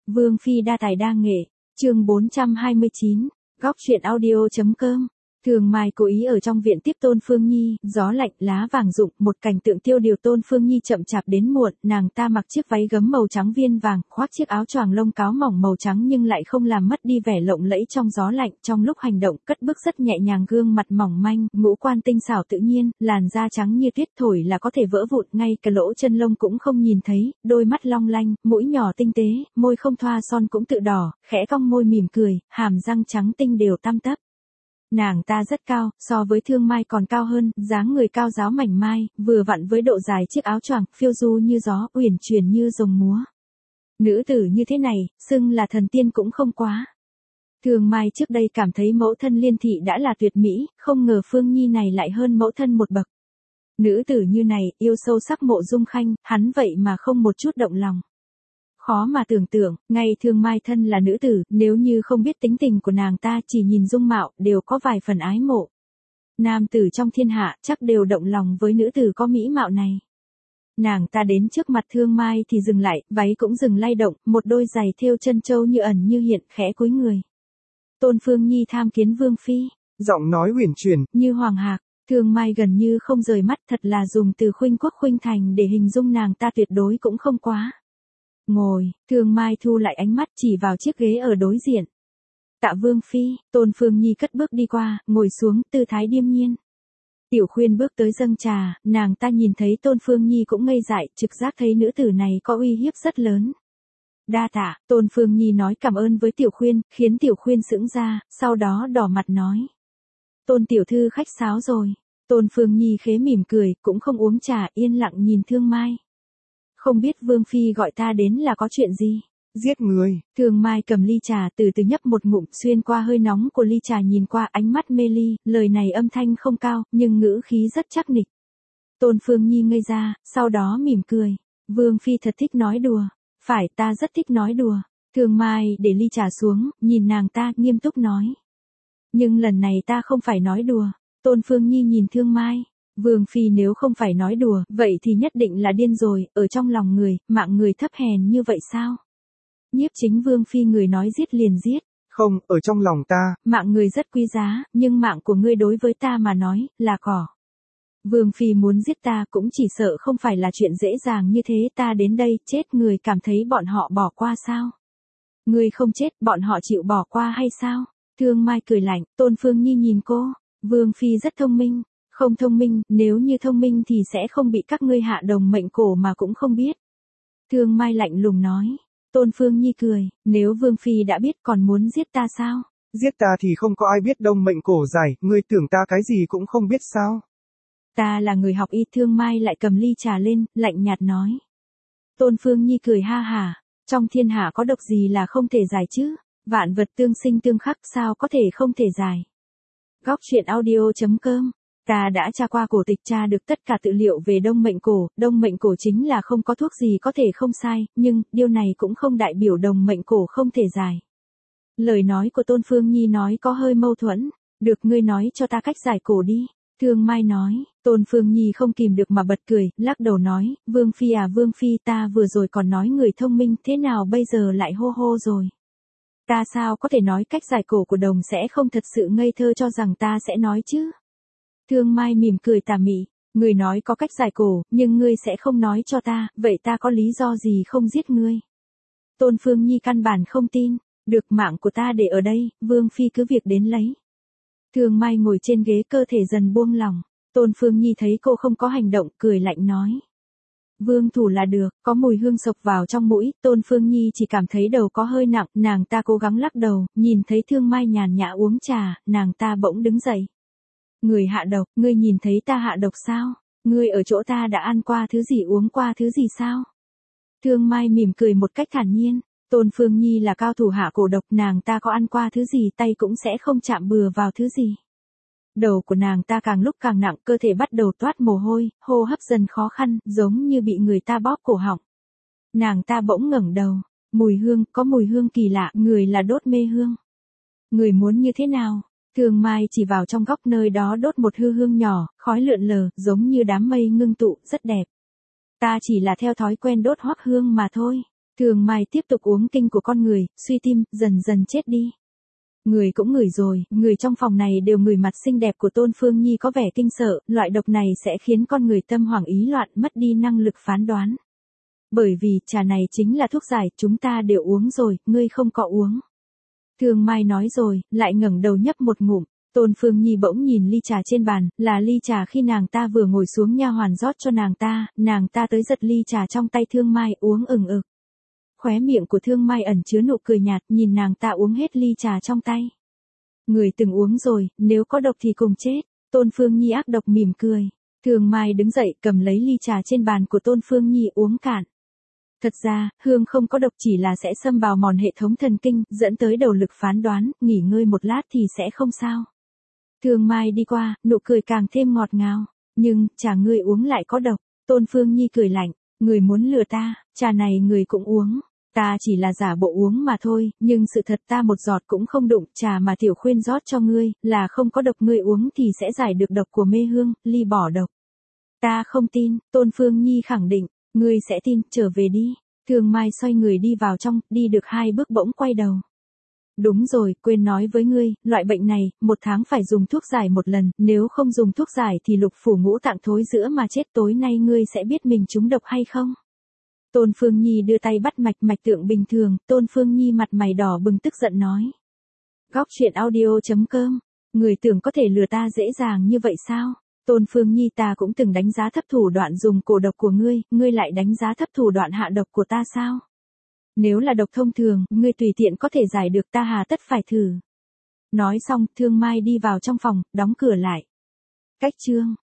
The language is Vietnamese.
Vương Phi đa tài đa nghệ, chương 429, góc truyện audio.com. Thường Mai cố ý ở trong viện tiếp Tôn Phương Nhi, gió lạnh lá vàng rụng, một cảnh tượng tiêu điều Tôn Phương Nhi chậm chạp đến muộn, nàng ta mặc chiếc váy gấm màu trắng viên vàng, khoác chiếc áo choàng lông cáo mỏng màu trắng nhưng lại không làm mất đi vẻ lộng lẫy trong gió lạnh, trong lúc hành động cất bước rất nhẹ nhàng, gương mặt mỏng manh, ngũ quan tinh xảo tự nhiên, làn da trắng như tuyết thổi là có thể vỡ vụn, ngay cả lỗ chân lông cũng không nhìn thấy, đôi mắt long lanh, mũi nhỏ tinh tế, môi không thoa son cũng tự đỏ, khẽ cong môi mỉm cười, hàm răng trắng tinh đều tăm tắp. Nàng ta rất cao, so với Thương Mai còn cao hơn, dáng người cao ráo mảnh mai, vừa vặn với độ dài chiếc áo choàng, phiêu du như gió, uyển chuyển như rồng múa. Nữ tử như thế này, xưng là thần tiên cũng không quá. Thương Mai trước đây cảm thấy mẫu thân Liên Thị đã là tuyệt mỹ, không ngờ Phương Nhi này lại hơn mẫu thân một bậc. Nữ tử như này, yêu sâu sắc Mộ Dung Khanh, hắn vậy mà không một chút động lòng. Khó mà tưởng tượng, ngay Thương Mai thân là nữ tử, nếu như không biết tính tình của nàng ta chỉ nhìn dung mạo, đều có vài phần ái mộ. Nam tử trong thiên hạ chắc đều động lòng với nữ tử có mỹ mạo này. Nàng ta đến trước mặt Thương Mai thì dừng lại, váy cũng dừng lay động, một đôi giày thêu chân châu như ẩn như hiện, khẽ cúi người. Tôn Phương Nhi tham kiến Vương Phi. Giọng nói uyển chuyển, như hoàng hạc. Thương Mai gần như không rời mắt, thật là dùng từ khuynh quốc khuynh thành để hình dung nàng ta tuyệt đối cũng không quá. Ngồi, Thương Mai thu lại ánh mắt chỉ vào chiếc ghế ở đối diện. Tạ Vương Phi, Tôn Phương Nhi cất bước đi qua, ngồi xuống, tư thái điềm nhiên. Tiểu Khuyên bước tới dâng trà, nàng ta nhìn thấy Tôn Phương Nhi cũng ngây dại, trực giác thấy nữ tử này có uy hiếp rất lớn. Đa tạ, Tôn Phương Nhi nói cảm ơn với Tiểu Khuyên, khiến Tiểu Khuyên sững ra, sau đó đỏ mặt nói. Tôn Tiểu Thư khách sáo rồi. Tôn Phương Nhi khế mỉm cười, cũng không uống trà, yên lặng nhìn Thương Mai. Không biết Vương Phi gọi ta đến là có chuyện gì? Giết người. Thương Mai cầm ly trà từ từ nhấp một ngụm, xuyên qua hơi nóng của ly trà nhìn qua ánh mắt mê ly, lời này âm thanh không cao, nhưng ngữ khí rất chắc nịch. Tôn Phương Nhi ngây ra, sau đó mỉm cười. Vương Phi thật thích nói đùa. Phải, ta rất thích nói đùa. Thương Mai để ly trà xuống, nhìn nàng ta, nghiêm túc nói. Nhưng lần này ta không phải nói đùa. Tôn Phương Nhi nhìn Thương Mai. Vương Phi nếu không phải nói đùa, vậy thì nhất định là điên rồi, ở trong lòng người, mạng người thấp hèn như vậy sao? Nhiếp Chính Vương Phi người nói giết liền giết. Không, ở trong lòng ta. Mạng người rất quý giá, nhưng mạng của ngươi đối với ta mà nói, là cỏ. Vương Phi muốn giết ta cũng chỉ sợ không phải là chuyện dễ dàng như thế, ta đến đây, chết người cảm thấy bọn họ bỏ qua sao? Ngươi không chết, bọn họ chịu bỏ qua hay sao? Thương Mai cười lạnh, Tôn Phương Nhi nhìn cô, Vương Phi rất thông minh. Không thông minh, nếu như thông minh thì sẽ không bị các ngươi hạ đồng mệnh cổ mà cũng không biết. Thương Mai lạnh lùng nói. Tôn Phương Nhi cười, nếu Vương Phi đã biết còn muốn giết ta sao? Giết ta thì không có ai biết đông mệnh cổ giải, ngươi tưởng ta cái gì cũng không biết sao? Ta là người học y. Thương Mai lại cầm ly trà lên, lạnh nhạt nói. Tôn Phương Nhi cười ha hả, trong thiên hạ có độc gì là không thể giải chứ? Vạn vật tương sinh tương khắc sao có thể không thể giải? Góc truyện audio.com. Ta đã tra qua cổ tịch, tra được tất cả tư liệu về đông mệnh cổ chính là không có thuốc gì có thể không sai, nhưng, điều này cũng không đại biểu đông mệnh cổ không thể giải. Lời nói của Tôn Phương Nhi nói có hơi mâu thuẫn, được ngươi nói cho ta cách giải cổ đi. Thương Mai nói, Tôn Phương Nhi không kìm được mà bật cười, lắc đầu nói, Vương Phi à Vương Phi, ta vừa rồi còn nói người thông minh, thế nào bây giờ lại hô hô rồi. Ta sao có thể nói cách giải cổ của đồng sẽ không thật sự ngây thơ cho rằng ta sẽ nói chứ. Thương Mai mỉm cười tà mị, ngươi nói có cách giải cổ, nhưng ngươi sẽ không nói cho ta, vậy ta có lý do gì không giết ngươi? Tôn Phương Nhi căn bản không tin, được mạng của ta để ở đây, Vương Phi cứ việc đến lấy. Thương Mai ngồi trên ghế, cơ thể dần buông lỏng, Tôn Phương Nhi thấy cô không có hành động, cười lạnh nói. Vương thủ là được, có mùi hương sộc vào trong mũi, Tôn Phương Nhi chỉ cảm thấy đầu có hơi nặng, nàng ta cố gắng lắc đầu, nhìn thấy Thương Mai nhàn nhã uống trà, nàng ta bỗng đứng dậy. Người hạ độc, ngươi nhìn thấy ta hạ độc sao? Ngươi ở chỗ ta đã ăn qua thứ gì uống qua thứ gì sao? Thương Mai mỉm cười một cách thản nhiên, Tôn Phương Nhi là cao thủ hạ cổ độc, nàng ta có ăn qua thứ gì tay cũng sẽ không chạm bừa vào thứ gì. Đầu của nàng ta càng lúc càng nặng, cơ thể bắt đầu toát mồ hôi, hô hấp dần khó khăn, giống như bị người ta bóp cổ họng. Nàng ta bỗng ngẩng đầu, mùi hương, có mùi hương kỳ lạ, người là đốt mê hương. Người muốn như thế nào? Thương Mai chỉ vào trong góc nơi đó đốt một hư hương nhỏ, khói lượn lờ, giống như đám mây ngưng tụ, rất đẹp. Ta chỉ là theo thói quen đốt hoắc hương mà thôi. Thường Mai tiếp tục uống kinh của con người, suy tim, dần dần chết đi. Người cũng ngửi rồi, người trong phòng này đều ngửi mặt xinh đẹp của Tôn Phương Nhi có vẻ kinh sợ, loại độc này sẽ khiến con người tâm hoảng ý loạn, mất đi năng lực phán đoán. Bởi vì trà này chính là thuốc giải, chúng ta đều uống rồi, ngươi không có uống. Thường Mai nói rồi, lại ngẩng đầu nhấp một ngụm. Tôn Phương Nhi bỗng nhìn ly trà trên bàn, là ly trà khi nàng ta vừa ngồi xuống nha hoàn rót cho nàng ta tới giật ly trà trong tay Thương Mai uống ừng ực. Khóe miệng của Thương Mai ẩn chứa nụ cười nhạt, nhìn nàng ta uống hết ly trà trong tay. Người từng uống rồi, nếu có độc thì cùng chết. Tôn Phương Nhi ác độc mỉm cười. Thương Mai đứng dậy cầm lấy ly trà trên bàn của Tôn Phương Nhi uống cạn. Thật ra, hương không có độc chỉ là sẽ xâm vào mòn hệ thống thần kinh, dẫn tới đầu lực phán đoán, nghỉ ngơi một lát thì sẽ không sao. Thương Mai đi qua, nụ cười càng thêm ngọt ngào. Nhưng, trà ngươi uống lại có độc. Tôn Phương Nhi cười lạnh. Người muốn lừa ta, trà này người cũng uống. Ta chỉ là giả bộ uống mà thôi, nhưng sự thật ta một giọt cũng không đụng. Trà mà Tiểu Khuyên rót cho ngươi, là không có độc, ngươi uống thì sẽ giải được độc của mê hương, ly bỏ độc. Ta không tin, Tôn Phương Nhi khẳng định. Ngươi sẽ tin, trở về đi. Thường Mai xoay người đi vào trong, đi được 2 bước bỗng quay đầu. Đúng rồi, quên nói với ngươi, loại bệnh này, 1 tháng phải dùng thuốc giải 1 lần, nếu không dùng thuốc giải thì lục phủ ngũ tạng thối rữa mà chết, tối nay ngươi sẽ biết mình trúng độc hay không. Tôn Phương Nhi đưa tay bắt mạch tượng bình thường, Tôn Phương Nhi mặt mày đỏ bừng tức giận nói. Góc truyện audio.com, người tưởng có thể lừa ta dễ dàng như vậy sao? Tôn Phương Nhi, ta cũng từng đánh giá thấp thủ đoạn dùng cổ độc của ngươi lại đánh giá thấp thủ đoạn hạ độc của ta sao? Nếu là độc thông thường, ngươi tùy tiện có thể giải được, ta hà tất phải thử. Nói xong, Thương Mai đi vào trong phòng, đóng cửa lại. Cách chương